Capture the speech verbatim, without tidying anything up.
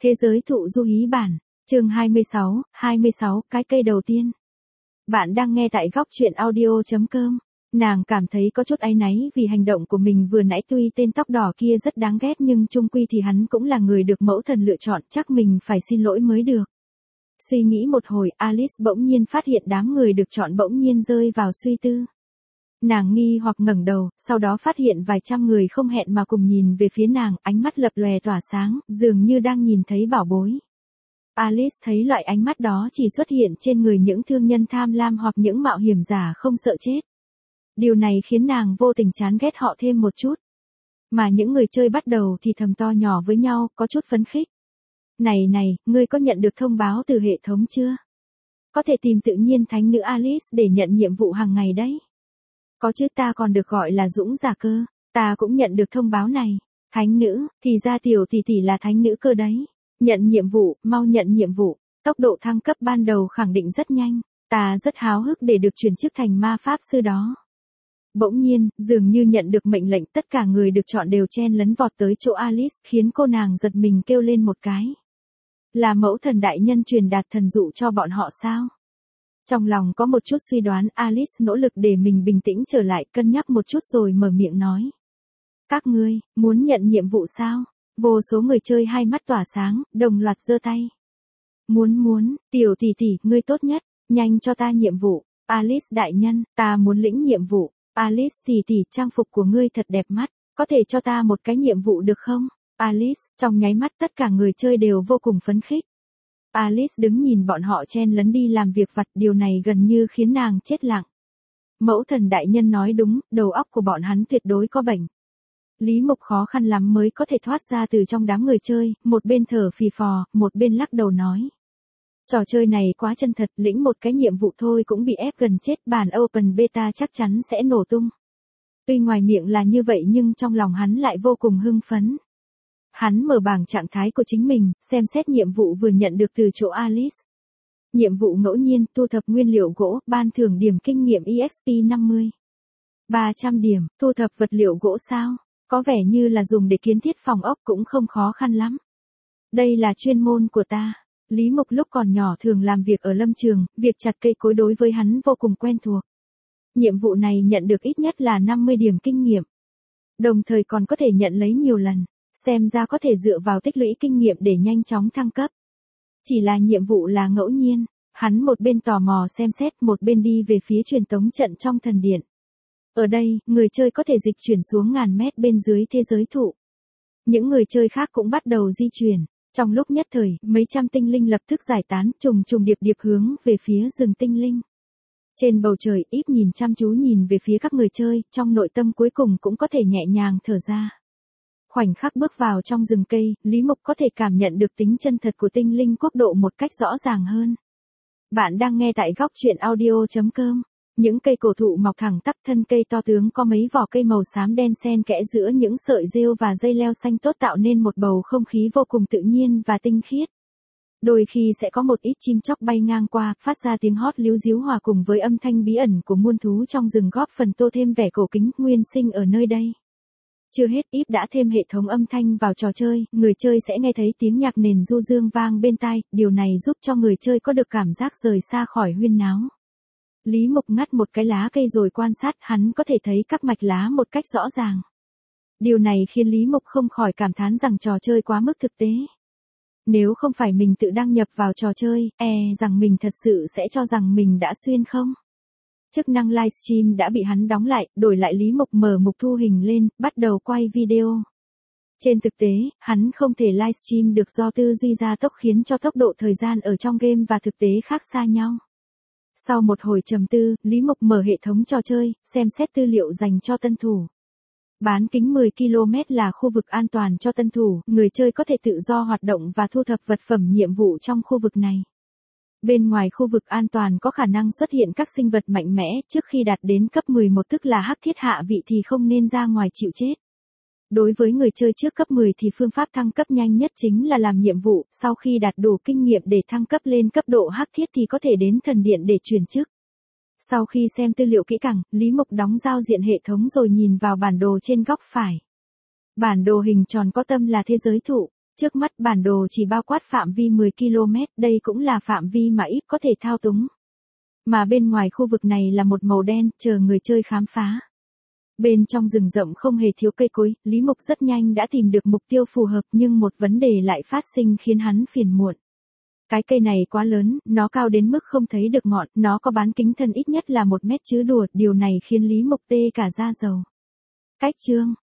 Thế giới thụ du hí bản, chương hai mươi sáu, hai mươi sáu, cái cây đầu tiên. Bạn đang nghe tại góc truyện audio chấm com. Nàng cảm thấy có chút áy náy vì hành động của mình vừa nãy, tuy tên tóc đỏ kia rất đáng ghét nhưng chung quy thì hắn cũng là người được mẫu thần lựa chọn, chắc mình phải xin lỗi mới được. Suy nghĩ một hồi, Alice bỗng nhiên phát hiện đám người được chọn bỗng nhiên rơi vào suy tư. Nàng nghi hoặc ngẩng đầu, sau đó phát hiện vài trăm người không hẹn mà cùng nhìn về phía nàng, ánh mắt lập lòe tỏa sáng, dường như đang nhìn thấy bảo bối. Alice thấy loại ánh mắt đó chỉ xuất hiện trên người những thương nhân tham lam hoặc những mạo hiểm giả không sợ chết. Điều này khiến nàng vô tình chán ghét họ thêm một chút. Mà những người chơi bắt đầu thì thầm to nhỏ với nhau, có chút phấn khích. Này này, ngươi có nhận được thông báo từ hệ thống chưa? Có thể tìm tự nhiên thánh nữ Alice để nhận nhiệm vụ hàng ngày đấy. Có chứ, ta còn được gọi là Dũng giả cơ, ta cũng nhận được thông báo này. Thánh nữ, thì ra tiểu tỷ tỷ là thánh nữ cơ đấy. Nhận nhiệm vụ, mau nhận nhiệm vụ. Tốc độ thăng cấp ban đầu khẳng định rất nhanh, ta rất háo hức để được chuyển chức thành ma pháp sư đó. Bỗng nhiên, dường như nhận được mệnh lệnh, tất cả người được chọn đều chen lấn vọt tới chỗ Alice, khiến cô nàng giật mình kêu lên một cái. Là mẫu thần đại nhân truyền đạt thần dụ cho bọn họ sao? Trong lòng có một chút suy đoán, Alice nỗ lực để mình bình tĩnh trở lại, cân nhắc một chút rồi mở miệng nói. Các ngươi, muốn nhận nhiệm vụ sao? Vô số người chơi hai mắt tỏa sáng, đồng loạt giơ tay. Muốn muốn, tiểu tỷ tỷ, ngươi tốt nhất, nhanh cho ta nhiệm vụ. Alice đại nhân, ta muốn lĩnh nhiệm vụ. Alice tỷ tỷ, trang phục của ngươi thật đẹp mắt, có thể cho ta một cái nhiệm vụ được không? Alice, trong nháy mắt tất cả người chơi đều vô cùng phấn khích. Alice đứng nhìn bọn họ chen lấn đi làm việc vặt, điều này gần như khiến nàng chết lặng. Mẫu thần đại nhân nói đúng, đầu óc của bọn hắn tuyệt đối có bệnh. Lý Mục khó khăn lắm mới có thể thoát ra từ trong đám người chơi, một bên thở phì phò, một bên lắc đầu nói. Trò chơi này quá chân thật, lĩnh một cái nhiệm vụ thôi cũng bị ép gần chết, bản open beta chắc chắn sẽ nổ tung. Tuy ngoài miệng là như vậy nhưng trong lòng hắn lại vô cùng hưng phấn. Hắn mở bảng trạng thái của chính mình, xem xét nhiệm vụ vừa nhận được từ chỗ Alice. Nhiệm vụ ngẫu nhiên, thu thập nguyên liệu gỗ, ban thưởng điểm kinh nghiệm e ích pê năm mươi. ba trăm điểm, thu thập vật liệu gỗ sao? Có vẻ như là dùng để kiến thiết phòng ốc, cũng không khó khăn lắm. Đây là chuyên môn của ta. Lý Mục lúc còn nhỏ thường làm việc ở lâm trường, việc chặt cây cối đối với hắn vô cùng quen thuộc. Nhiệm vụ này nhận được ít nhất là năm mươi điểm kinh nghiệm. Đồng thời còn có thể nhận lấy nhiều lần. Xem ra có thể dựa vào tích lũy kinh nghiệm để nhanh chóng thăng cấp. Chỉ là nhiệm vụ là ngẫu nhiên, hắn một bên tò mò xem xét, một bên đi về phía truyền tống trận trong thần điện. Ở đây, người chơi có thể dịch chuyển xuống ngàn mét bên dưới thế giới thụ. Những người chơi khác cũng bắt đầu di chuyển. Trong lúc nhất thời, mấy trăm tinh linh lập tức giải tán, trùng trùng điệp điệp hướng về phía rừng tinh linh. Trên bầu trời, Íp nhìn chăm chú nhìn về phía các người chơi, trong nội tâm cuối cùng cũng có thể nhẹ nhàng thở ra. Khoảnh khắc bước vào trong rừng cây, Lý Mục có thể cảm nhận được tính chân thật của tinh linh quốc độ một cách rõ ràng hơn. Bạn đang nghe tại góc truyện audio chấm com. Những cây cổ thụ mọc thẳng tắp, thân cây to tướng có mấy vỏ cây màu xám đen xen kẽ giữa những sợi rêu và dây leo xanh tốt, tạo nên một bầu không khí vô cùng tự nhiên và tinh khiết. Đôi khi sẽ có một ít chim chóc bay ngang qua, phát ra tiếng hót líu ríu hòa cùng với âm thanh bí ẩn của muôn thú trong rừng, góp phần tô thêm vẻ cổ kính nguyên sinh ở nơi đây. Chưa hết, Íp đã thêm hệ thống âm thanh vào trò chơi, người chơi sẽ nghe thấy tiếng nhạc nền du dương vang bên tai, điều này giúp cho người chơi có được cảm giác rời xa khỏi huyên náo. Lý Mục ngắt một cái lá cây rồi quan sát, hắn có thể thấy các mạch lá một cách rõ ràng. Điều này khiến Lý Mục không khỏi cảm thán rằng trò chơi quá mức thực tế. Nếu không phải mình tự đăng nhập vào trò chơi, e rằng mình thật sự sẽ cho rằng mình đã xuyên không. Chức năng livestream đã bị hắn đóng lại, đổi lại Lý Mục mở mục thu hình lên, bắt đầu quay video. Trên thực tế, hắn không thể livestream được do tư duy gia tốc khiến cho tốc độ thời gian ở trong game và thực tế khác xa nhau. Sau một hồi trầm tư, Lý Mục mở hệ thống trò chơi, xem xét tư liệu dành cho tân thủ. Bán kính mười ki lô mét là khu vực an toàn cho tân thủ, người chơi có thể tự do hoạt động và thu thập vật phẩm nhiệm vụ trong khu vực này. Bên ngoài khu vực an toàn có khả năng xuất hiện các sinh vật mạnh mẽ, trước khi đạt đến cấp mười một tức là hắc thiết hạ vị thì không nên ra ngoài chịu chết. Đối với người chơi trước cấp mười thì phương pháp thăng cấp nhanh nhất chính là làm nhiệm vụ, sau khi đạt đủ kinh nghiệm để thăng cấp lên cấp độ hắc thiết thì có thể đến thần điện để chuyển chức. Sau khi xem tư liệu kỹ càng, Lý Mục đóng giao diện hệ thống rồi nhìn vào bản đồ trên góc phải. Bản đồ hình tròn có tâm là thế giới thụ. Trước mắt bản đồ chỉ bao quát phạm vi mười ki lô mét, đây cũng là phạm vi mà ít có thể thao túng. Mà bên ngoài khu vực này là một màu đen, chờ người chơi khám phá. Bên trong rừng rậm không hề thiếu cây cối, Lý Mục rất nhanh đã tìm được mục tiêu phù hợp nhưng một vấn đề lại phát sinh khiến hắn phiền muộn. Cái cây này quá lớn, nó cao đến mức không thấy được ngọn, nó có bán kính thân ít nhất là một mét chứ đùa, điều này khiến Lý Mục tê cả da dầu. Cách chương,